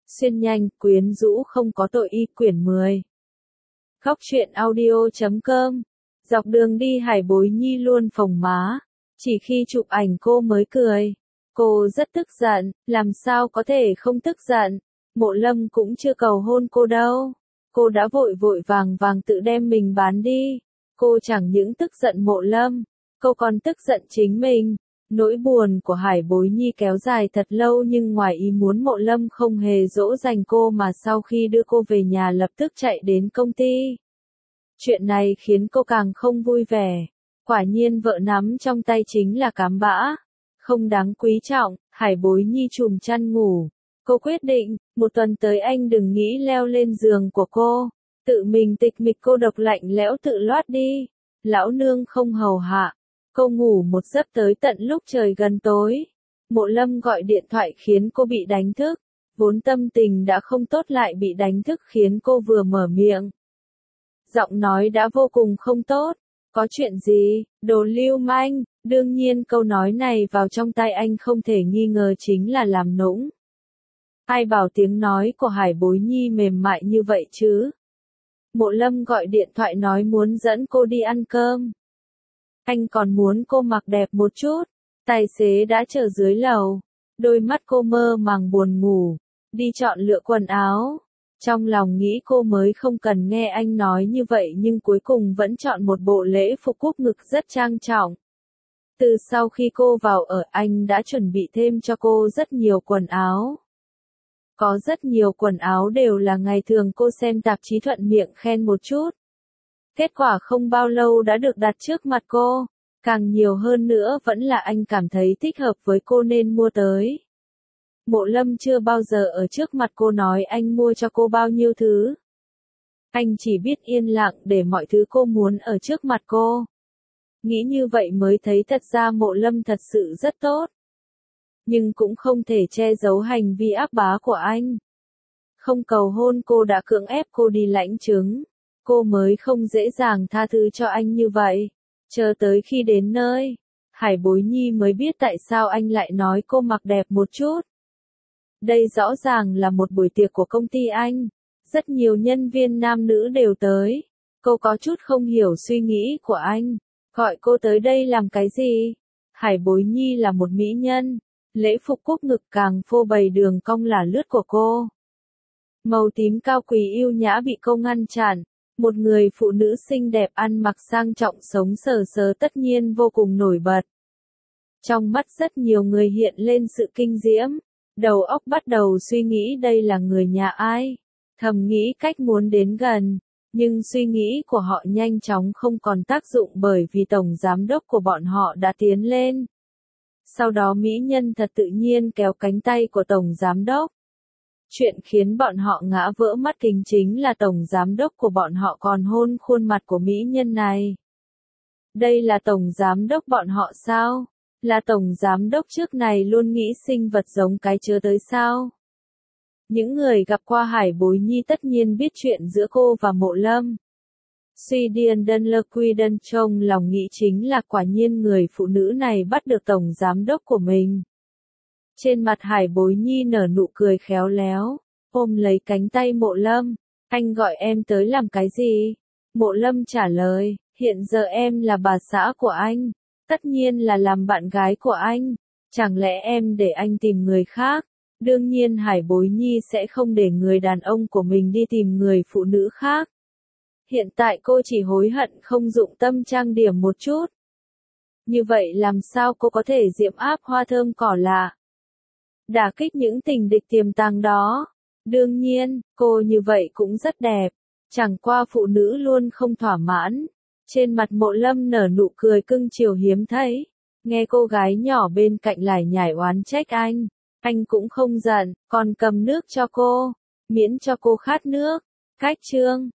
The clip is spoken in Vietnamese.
Xuyên nhanh, quyến rũ không có tội y quyển 10. Khóc chuyện audio.com. Dọc đường đi Hải Bối Nhi luôn phồng má. Chỉ khi chụp ảnh cô mới cười. Cô rất tức giận, làm sao có thể không tức giận. Mộ Lâm cũng chưa cầu hôn cô đâu. Cô đã vội vội vàng vàng tự đem mình bán đi. Cô chẳng những tức giận Mộ Lâm, cô còn tức giận chính mình. Nỗi buồn của Hải Bối Nhi kéo dài thật lâu nhưng ngoài ý muốn Mộ Lâm không hề dỗ dành cô mà sau khi đưa cô về nhà lập tức chạy đến công ty. Chuyện này khiến cô càng không vui vẻ. Quả nhiên vợ nắm trong tay chính là cám bã. Không đáng quý trọng, Hải Bối Nhi chùm chăn ngủ. Cô quyết định, một tuần tới anh đừng nghĩ leo lên giường của cô. Tự mình tịch mịch cô độc lạnh lẽo tự loát đi. Lão nương không hầu hạ. Cô ngủ một giấc tới tận lúc trời gần tối. Mộ Lâm gọi điện thoại khiến cô bị đánh thức. Vốn tâm tình đã không tốt lại bị đánh thức khiến cô vừa mở miệng. Giọng nói đã vô cùng không tốt. Có chuyện gì, đồ lưu manh, đương nhiên câu nói này vào trong tai anh không thể nghi ngờ chính là làm nũng. Ai bảo tiếng nói của Hải Bối Nhi mềm mại như vậy chứ? Mộ Lâm gọi điện thoại nói muốn dẫn cô đi ăn cơm. Anh còn muốn cô mặc đẹp một chút. Tài xế đã chờ dưới lầu. Đôi mắt cô mơ màng buồn ngủ. Đi chọn lựa quần áo. Trong lòng nghĩ cô mới không cần nghe anh nói như vậy nhưng cuối cùng vẫn chọn một bộ lễ phục cúc ngực rất trang trọng. Từ sau khi cô vào ở anh đã chuẩn bị thêm cho cô rất nhiều quần áo. Có rất nhiều quần áo đều là ngày thường cô xem tạp chí thuận miệng khen một chút. Kết quả không bao lâu đã được đặt trước mặt cô. Càng nhiều hơn nữa vẫn là anh cảm thấy thích hợp với cô nên mua tới. Mộ Lâm chưa bao giờ ở trước mặt cô nói anh mua cho cô bao nhiêu thứ. Anh chỉ biết yên lặng để mọi thứ cô muốn ở trước mặt cô. Nghĩ như vậy mới thấy thật ra Mộ Lâm thật sự rất tốt. Nhưng cũng không thể che giấu hành vi áp bá của anh. Không cầu hôn cô đã cưỡng ép cô đi lãnh chứng. Cô mới không dễ dàng tha thứ cho anh như vậy. Chờ tới khi đến nơi, Hải Bối Nhi mới biết tại sao anh lại nói cô mặc đẹp một chút. Đây rõ ràng là một buổi tiệc của công ty anh. Rất nhiều nhân viên nam nữ đều tới. Cô có chút không hiểu suy nghĩ của anh. Gọi cô tới đây làm cái gì? Hải Bối Nhi là một mỹ nhân. Lễ phục cúc ngực càng phô bày đường cong là lướt của cô. Màu tím cao quý yêu nhã bị cô ngăn chặn. Một người phụ nữ xinh đẹp ăn mặc sang trọng sống sờ sờ tất nhiên vô cùng nổi bật. Trong mắt rất nhiều người hiện lên sự kinh diễm. Đầu óc bắt đầu suy nghĩ đây là người nhà ai. Thầm nghĩ cách muốn đến gần. Nhưng suy nghĩ của họ nhanh chóng không còn tác dụng bởi vì tổng giám đốc của bọn họ đã tiến lên. Sau đó mỹ nhân thật tự nhiên kéo cánh tay của tổng giám đốc. Chuyện khiến bọn họ ngã vỡ mắt kính chính là tổng giám đốc của bọn họ còn hôn khuôn mặt của mỹ nhân này. Đây là tổng giám đốc bọn họ sao? Là tổng giám đốc trước này luôn nghĩ sinh vật giống cái chớ tới sao? Những người gặp qua Hải Bối Nhi tất nhiên biết chuyện giữa cô và Mộ Lâm. Suy điên đơn lơ quy đơn trong lòng nghĩ chính là quả nhiên người phụ nữ này bắt được tổng giám đốc của mình. Trên mặt Hải Bối Nhi nở nụ cười khéo léo, ôm lấy cánh tay Mộ Lâm. Anh gọi em tới làm cái gì? Mộ Lâm trả lời, hiện giờ em là bà xã của anh. Tất nhiên là làm bạn gái của anh. Chẳng lẽ em để anh tìm người khác? Đương nhiên Hải Bối Nhi sẽ không để người đàn ông của mình đi tìm người phụ nữ khác. Hiện tại cô chỉ hối hận không dụng tâm trang điểm một chút. Như vậy làm sao cô có thể diễm áp hoa thơm cỏ lạ? Đả kích những tình địch tiềm tàng đó. Đương nhiên, cô như vậy cũng rất đẹp. Chẳng qua phụ nữ luôn không thỏa mãn. Trên mặt Mộ Lâm nở nụ cười cưng chiều hiếm thấy. Nghe cô gái nhỏ bên cạnh lải nhải oán trách anh cũng không giận, còn cầm nước cho cô. Miễn cho cô khát nước. Cách chương.